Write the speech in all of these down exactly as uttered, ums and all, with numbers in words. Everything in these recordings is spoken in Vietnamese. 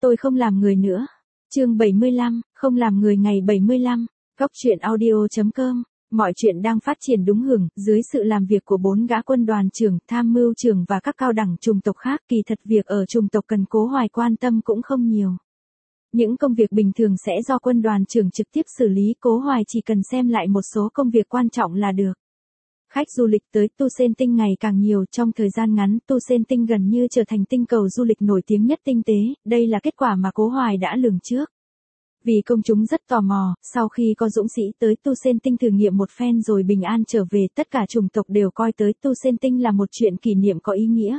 Tôi không làm người nữa. Chương bảy mươi lăm, không làm người ngày bảy mươi lăm. Góc truyện audio chấm com. Mọi chuyện đang phát triển đúng hưởng, dưới sự làm việc của bốn gã quân đoàn trưởng, tham mưu trưởng và các cao đẳng chủng tộc khác, kỳ thật việc ở chủng tộc cần Cố Hoài quan tâm cũng không nhiều. Những công việc bình thường sẽ do quân đoàn trưởng trực tiếp xử lý, Cố Hoài chỉ cần xem lại một số công việc quan trọng là được. Khách du lịch tới Tu Sen Tinh ngày càng nhiều, trong thời gian ngắn, Tu Sen Tinh gần như trở thành tinh cầu du lịch nổi tiếng nhất tinh tế, đây là kết quả mà Cố Hoài đã lường trước. Vì công chúng rất tò mò, sau khi có dũng sĩ tới Tu Sen Tinh thử nghiệm một phen rồi bình an trở về, tất cả chủng tộc đều coi tới Tu Sen Tinh là một chuyện kỷ niệm có ý nghĩa.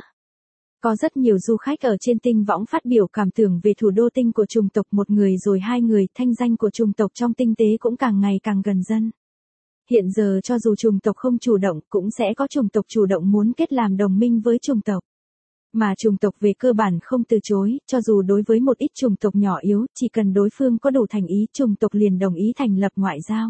Có rất nhiều du khách ở trên tinh võng phát biểu cảm tưởng về thủ đô tinh của chủng tộc, một người rồi hai người, thanh danh của chủng tộc trong tinh tế cũng càng ngày càng gần dân. Hiện giờ cho dù chủng tộc không chủ động, cũng sẽ có chủng tộc chủ động muốn kết làm đồng minh với chủng tộc. Mà chủng tộc về cơ bản không từ chối, cho dù đối với một ít chủng tộc nhỏ yếu, chỉ cần đối phương có đủ thành ý, chủng tộc liền đồng ý thành lập ngoại giao.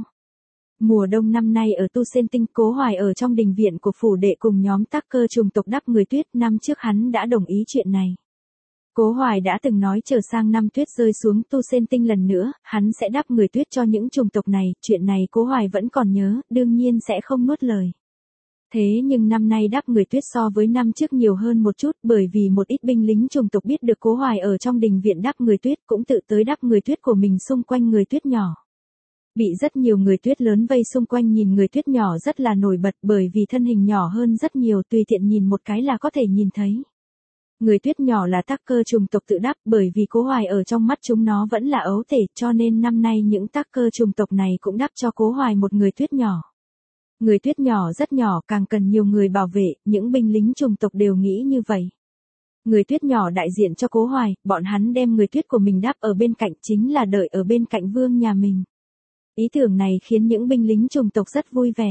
Mùa đông năm nay ở Tu Sen Tinh, Cố Hoài ở trong đình viện của phủ đệ cùng nhóm tác cơ chủng tộc đắp người tuyết, năm trước hắn đã đồng ý chuyện này. Cố Hoài đã từng nói chờ sang năm tuyết rơi xuống Tu Sen Tinh lần nữa, hắn sẽ đắp người tuyết cho những chủng tộc này, chuyện này Cố Hoài vẫn còn nhớ, đương nhiên sẽ không nuốt lời. Thế nhưng năm nay đắp người tuyết so với năm trước nhiều hơn một chút, bởi vì một ít binh lính chủng tộc biết được Cố Hoài ở trong đình viện đắp người tuyết, cũng tự tới đắp người tuyết của mình xung quanh người tuyết nhỏ. Bị rất nhiều người tuyết lớn vây xung quanh, nhìn người tuyết nhỏ rất là nổi bật, bởi vì thân hình nhỏ hơn rất nhiều, tùy tiện nhìn một cái là có thể nhìn thấy. Người tuyết nhỏ là tác cơ chủng tộc tự đắp, bởi vì Cố Hoài ở trong mắt chúng nó vẫn là ấu thể, cho nên năm nay những tác cơ chủng tộc này cũng đắp cho Cố Hoài một người tuyết nhỏ. Người tuyết nhỏ rất nhỏ, càng cần nhiều người bảo vệ, những binh lính chủng tộc đều nghĩ như vậy. Người tuyết nhỏ đại diện cho Cố Hoài, bọn hắn đem người tuyết của mình đắp ở bên cạnh, chính là đợi ở bên cạnh vương nhà mình. Ý tưởng này khiến những binh lính chủng tộc rất vui vẻ.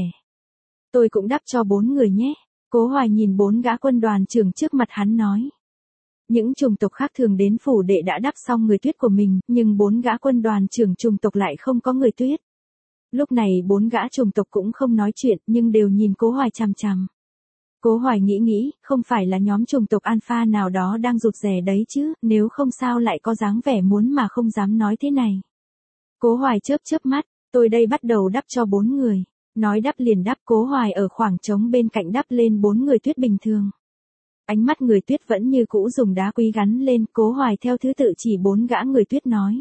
Tôi cũng đắp cho bốn người nhé. Cố Hoài nhìn bốn gã quân đoàn trưởng trước mặt hắn nói. Những chủng tộc khác thường đến phủ đệ đã đắp xong người tuyết của mình, nhưng bốn gã quân đoàn trưởng chủng tộc lại không có người tuyết. Lúc này bốn gã chủng tộc cũng không nói chuyện, nhưng đều nhìn Cố Hoài chằm chằm. Cố Hoài nghĩ nghĩ, không phải là nhóm chủng tộc alpha nào đó đang rụt rè đấy chứ, nếu không sao lại có dáng vẻ muốn mà không dám nói thế này. Cố Hoài chớp chớp mắt, tôi đây bắt đầu đắp cho bốn người. Nói đắp liền đắp, Cố Hoài ở khoảng trống bên cạnh đắp lên bốn người tuyết bình thường. Ánh mắt người tuyết vẫn như cũ dùng đá quý gắn lên, Cố Hoài theo thứ tự chỉ bốn gã người tuyết nói.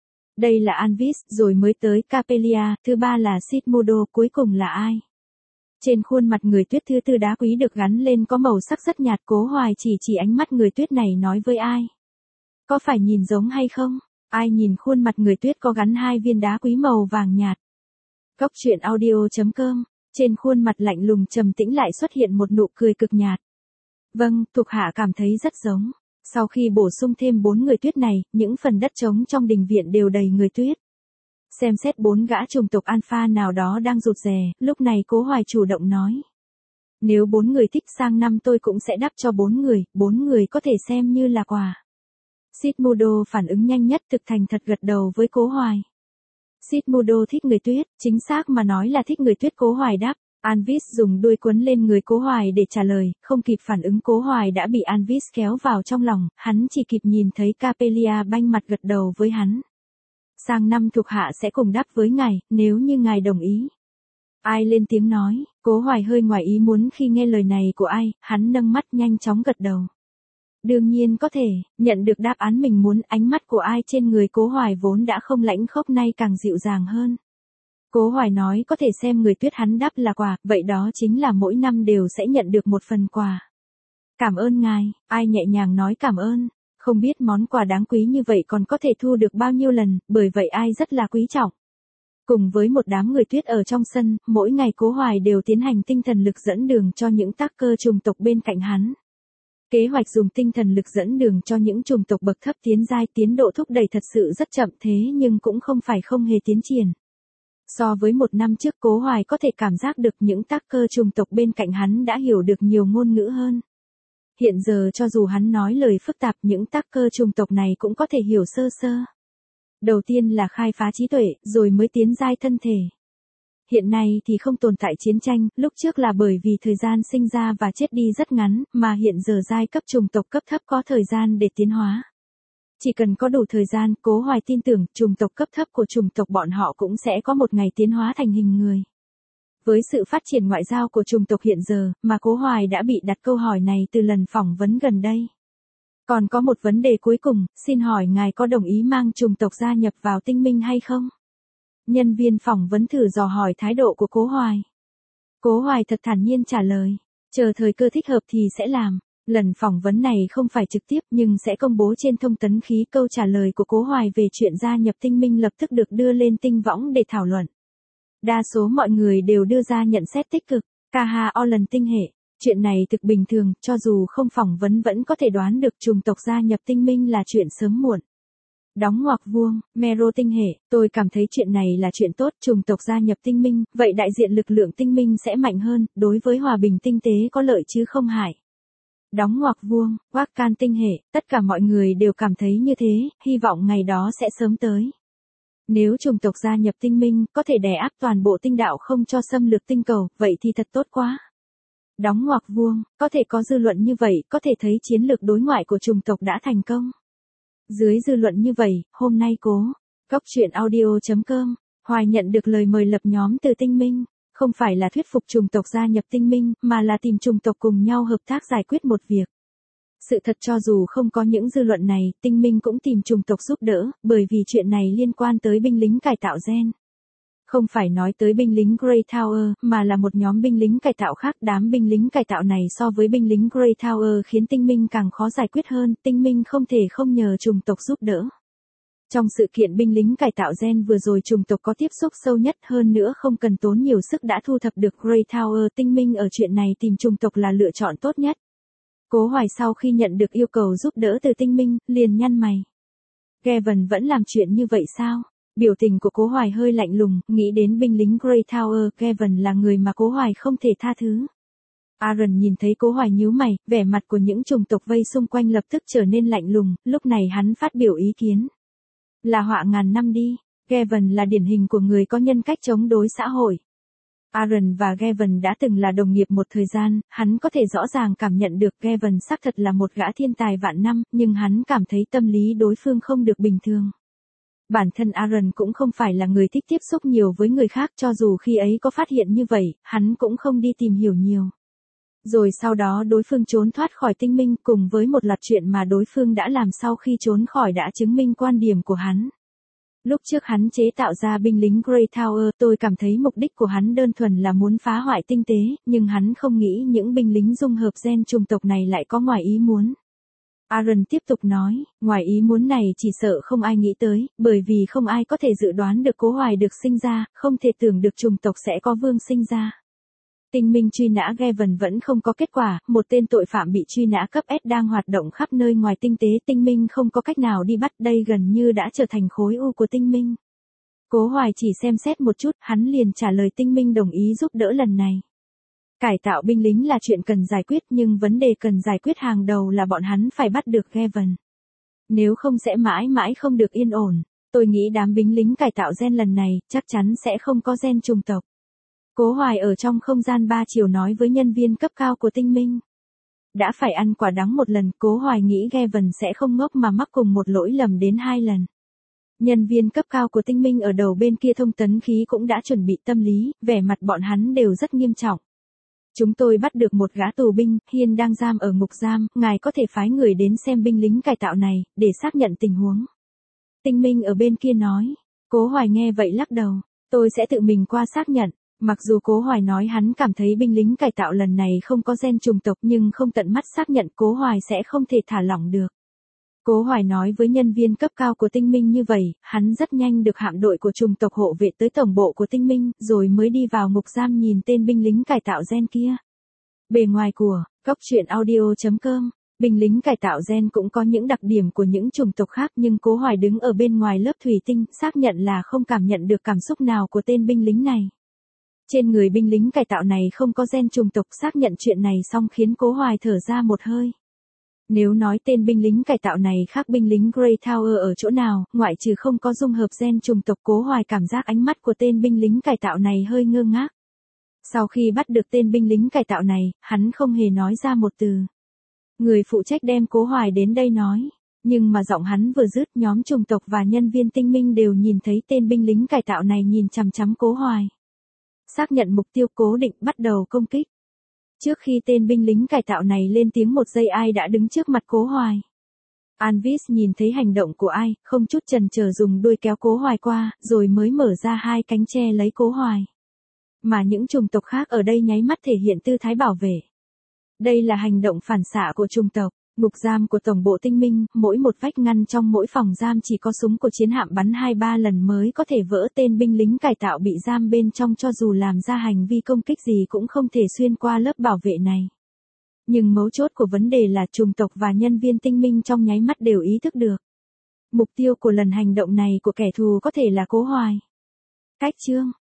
Đây là Anvis, rồi mới tới Capelia, thứ ba là Sitmudo, cuối cùng là ai? Trên khuôn mặt người tuyết thứ tư đá quý được gắn lên có màu sắc rất nhạt, Cố Hoài chỉ chỉ ánh mắt người tuyết này nói với ai? Có phải nhìn giống hay không? Ai nhìn khuôn mặt người tuyết có gắn hai viên đá quý màu vàng nhạt? Góc truyện audio chấm com, trên khuôn mặt lạnh lùng trầm tĩnh lại xuất hiện một nụ cười cực nhạt. Vâng, thuộc hạ cảm thấy rất giống. Sau khi bổ sung thêm bốn người tuyết này, những phần đất trống trong đình viện đều đầy người tuyết. Xem xét bốn gã chủng tộc alpha nào đó đang rụt rè, lúc này Cố Hoài chủ động nói. Nếu bốn người thích sang năm tôi cũng sẽ đắp cho bốn người, bốn người có thể xem như là quà. Sitmudo phản ứng nhanh nhất, thực thành thật gật đầu với Cố Hoài. Sitmudo thích người tuyết, chính xác mà nói là thích người tuyết Cố Hoài đắp. Anvis dùng đuôi quấn lên người Cố Hoài để trả lời, không kịp phản ứng Cố Hoài đã bị Anvis kéo vào trong lòng, hắn chỉ kịp nhìn thấy Capelia banh mặt gật đầu với hắn. Sang năm thuộc hạ sẽ cùng đắp với ngài, nếu như ngài đồng ý. Ai lên tiếng nói, Cố Hoài hơi ngoài ý muốn khi nghe lời này của ai, hắn nâng mắt nhanh chóng gật đầu. Đương nhiên có thể, nhận được đáp án mình muốn, ánh mắt của ai trên người Cố Hoài vốn đã không lãnh khốc nay càng dịu dàng hơn. Cố Hoài nói có thể xem người tuyết hắn đắp là quà, vậy đó chính là mỗi năm đều sẽ nhận được một phần quà. Cảm ơn ngài, ai nhẹ nhàng nói cảm ơn, không biết món quà đáng quý như vậy còn có thể thu được bao nhiêu lần, bởi vậy ai rất là quý trọng. Cùng với một đám người tuyết ở trong sân, mỗi ngày Cố Hoài đều tiến hành tinh thần lực dẫn đường cho những tác cơ chủng tộc bên cạnh hắn. Kế hoạch dùng tinh thần lực dẫn đường cho những chủng tộc bậc thấp tiến giai, tiến độ thúc đẩy thật sự rất chậm, thế nhưng cũng không phải không hề tiến triển. So với một năm trước, Cố Hoài có thể cảm giác được những tác cơ chủng tộc bên cạnh hắn đã hiểu được nhiều ngôn ngữ hơn. Hiện giờ cho dù hắn nói lời phức tạp, những tác cơ chủng tộc này cũng có thể hiểu sơ sơ. Đầu tiên là khai phá trí tuệ, rồi mới tiến giai thân thể. Hiện nay thì không tồn tại chiến tranh, lúc trước là bởi vì thời gian sinh ra và chết đi rất ngắn, mà hiện giờ giai cấp chủng tộc cấp thấp có thời gian để tiến hóa. Chỉ cần có đủ thời gian, Cố Hoài tin tưởng chủng tộc cấp thấp của chủng tộc bọn họ cũng sẽ có một ngày tiến hóa thành hình người. Với sự phát triển ngoại giao của chủng tộc hiện giờ, mà Cố Hoài đã bị đặt câu hỏi này từ lần phỏng vấn gần đây. Còn có một vấn đề cuối cùng, xin hỏi ngài có đồng ý mang chủng tộc gia nhập vào tinh minh hay không? Nhân viên phỏng vấn thử dò hỏi thái độ của Cố Hoài. Cố Hoài thật thản nhiên trả lời, chờ thời cơ thích hợp thì sẽ làm. Lần phỏng vấn này không phải trực tiếp nhưng sẽ công bố trên thông tấn khí. Câu trả lời của Cố Hoài về chuyện gia nhập tinh minh lập tức được đưa lên tinh võng để thảo luận. Đa số mọi người đều đưa ra nhận xét tích cực. ca hát o lần tinh hệ. Chuyện này thực bình thường, cho dù không phỏng vấn vẫn có thể đoán được chủng tộc gia nhập tinh minh là chuyện sớm muộn. Đóng ngoặc vuông, Mero tinh hệ, tôi cảm thấy chuyện này là chuyện tốt, chủng tộc gia nhập tinh minh, vậy đại diện lực lượng tinh minh sẽ mạnh hơn, đối với hòa bình tinh tế có lợi chứ không hại. Đóng ngoặc vuông, Wakan tinh hệ, tất cả mọi người đều cảm thấy như thế, hy vọng ngày đó sẽ sớm tới. Nếu chủng tộc gia nhập tinh minh, có thể đè áp toàn bộ tinh đạo không cho xâm lược tinh cầu, vậy thì thật tốt quá. Đóng ngoặc vuông, có thể có dư luận như vậy, có thể thấy chiến lược đối ngoại của chủng tộc đã thành công. Dưới dư luận như vậy, hôm nay Cố, Góc Chuyện Audio chấm com, Hoài nhận được lời mời lập nhóm từ tinh minh, không phải là thuyết phục chủng tộc gia nhập tinh minh, mà là tìm chủng tộc cùng nhau hợp tác giải quyết một việc. Sự thật cho dù không có những dư luận này, tinh minh cũng tìm chủng tộc giúp đỡ, bởi vì chuyện này liên quan tới binh lính cải tạo gen. Không phải nói tới binh lính Grey Tower, mà là một nhóm binh lính cải tạo khác. Đám binh lính cải tạo này so với binh lính Grey Tower khiến tinh minh càng khó giải quyết hơn, tinh minh không thể không nhờ chủng tộc giúp đỡ. Trong sự kiện binh lính cải tạo gen vừa rồi chủng tộc có tiếp xúc sâu nhất, hơn nữa không cần tốn nhiều sức đã thu thập được Grey Tower. Tinh minh ở chuyện này tìm chủng tộc là lựa chọn tốt nhất. Cố Hoài sau khi nhận được yêu cầu giúp đỡ từ tinh minh, liền nhăn mày. Gavin vẫn làm chuyện như vậy sao? Biểu tình của Cố Hoài hơi lạnh lùng, nghĩ đến binh lính Grey Tower, Gavin là người mà Cố Hoài không thể tha thứ. Aaron nhìn thấy Cố Hoài nhíu mày, vẻ mặt của những chủng tộc vây xung quanh lập tức trở nên lạnh lùng, lúc này hắn phát biểu ý kiến. Là họa ngàn năm đi, Gavin là điển hình của người có nhân cách chống đối xã hội. Aaron và Gavin đã từng là đồng nghiệp một thời gian, hắn có thể rõ ràng cảm nhận được Gavin xác thật là một gã thiên tài vạn năm, nhưng hắn cảm thấy tâm lý đối phương không được bình thường. Bản thân Aaron cũng không phải là người thích tiếp xúc nhiều với người khác, cho dù khi ấy có phát hiện như vậy, hắn cũng không đi tìm hiểu nhiều. Rồi sau đó đối phương trốn thoát khỏi tinh minh cùng với một loạt chuyện mà đối phương đã làm sau khi trốn khỏi đã chứng minh quan điểm của hắn. Lúc trước hắn chế tạo ra binh lính Grey Tower, tôi cảm thấy mục đích của hắn đơn thuần là muốn phá hoại tinh tế, nhưng hắn không nghĩ những binh lính dung hợp gen chủng tộc này lại có ngoài ý muốn. Aaron tiếp tục nói, ngoài ý muốn này chỉ sợ không ai nghĩ tới, bởi vì không ai có thể dự đoán được Cố Hoài được sinh ra, không thể tưởng được chủng tộc sẽ có vương sinh ra. Tinh minh truy nã Gavin vẫn không có kết quả, một tên tội phạm bị truy nã cấp S đang hoạt động khắp nơi ngoài tinh tế, tinh minh không có cách nào đi bắt, đây gần như đã trở thành khối u của tinh minh. Cố Hoài chỉ xem xét một chút, hắn liền trả lời tinh minh đồng ý giúp đỡ lần này. Cải tạo binh lính là chuyện cần giải quyết, nhưng vấn đề cần giải quyết hàng đầu là bọn hắn phải bắt được Gavin. Nếu không sẽ mãi mãi không được yên ổn. Tôi nghĩ đám binh lính cải tạo gen lần này chắc chắn sẽ không có gen chủng tộc. Cố Hoài ở trong không gian ba chiều nói với nhân viên cấp cao của tinh minh. Đã phải ăn quả đắng một lần, Cố Hoài nghĩ Gavin sẽ không ngốc mà mắc cùng một lỗi lầm đến hai lần. Nhân viên cấp cao của tinh minh ở đầu bên kia thông tấn khí cũng đã chuẩn bị tâm lý, vẻ mặt bọn hắn đều rất nghiêm trọng. Chúng tôi bắt được một gã tù binh, hiện đang giam ở ngục giam, ngài có thể phái người đến xem binh lính cải tạo này, để xác nhận tình huống. Tinh minh ở bên kia nói. Cố Hoài nghe vậy lắc đầu, tôi sẽ tự mình qua xác nhận. Mặc dù Cố Hoài nói hắn cảm thấy binh lính cải tạo lần này không có gen chủng tộc, nhưng không tận mắt xác nhận Cố Hoài sẽ không thể thả lỏng được. Cố Hoài nói với nhân viên cấp cao của tinh minh như vậy, hắn rất nhanh được hạm đội của chủng tộc hộ vệ tới tổng bộ của tinh minh, rồi mới đi vào ngục giam nhìn tên binh lính cải tạo gen kia. Bề ngoài của Góc Chuyện Audio chấm com, binh lính cải tạo gen cũng có những đặc điểm của những chủng tộc khác, nhưng Cố Hoài đứng ở bên ngoài lớp thủy tinh, xác nhận là không cảm nhận được cảm xúc nào của tên binh lính này. Trên người binh lính cải tạo này không có gen chủng tộc, xác nhận chuyện này xong khiến Cố Hoài thở ra một hơi. Nếu nói tên binh lính cải tạo này khác binh lính Grey Tower ở chỗ nào, ngoại trừ không có dung hợp gen chủng tộc, Cố Hoài cảm giác ánh mắt của tên binh lính cải tạo này hơi ngơ ngác. Sau khi bắt được tên binh lính cải tạo này, hắn không hề nói ra một từ. Người phụ trách đem Cố Hoài đến đây nói, Nhưng mà giọng hắn vừa dứt, nhóm chủng tộc và nhân viên tinh minh đều nhìn thấy tên binh lính cải tạo này nhìn chằm chằm Cố Hoài. Xác nhận mục tiêu, Cố Định bắt đầu công kích. Trước khi tên binh lính cải tạo này lên tiếng một giây, ai đã đứng trước mặt Cố Hoài. Anvis nhìn thấy hành động của ai, không chút chần chờ dùng đuôi kéo Cố Hoài qua, rồi mới mở ra hai cánh che lấy Cố Hoài. Mà những chủng tộc khác ở đây nháy mắt thể hiện tư thái bảo vệ. Đây là hành động phản xạ của chủng tộc. Ngục giam của Tổng bộ Tinh minh, mỗi một vách ngăn trong mỗi phòng giam chỉ có súng của chiến hạm bắn hai ba lần mới có thể vỡ. Tên binh lính cải tạo bị giam bên trong cho dù làm ra hành vi công kích gì cũng không thể xuyên qua lớp bảo vệ này. Nhưng mấu chốt của vấn đề là chủng tộc và nhân viên tinh minh trong nháy mắt đều ý thức được. Mục tiêu của lần hành động này của kẻ thù có thể là Cố Hoài. Cách chương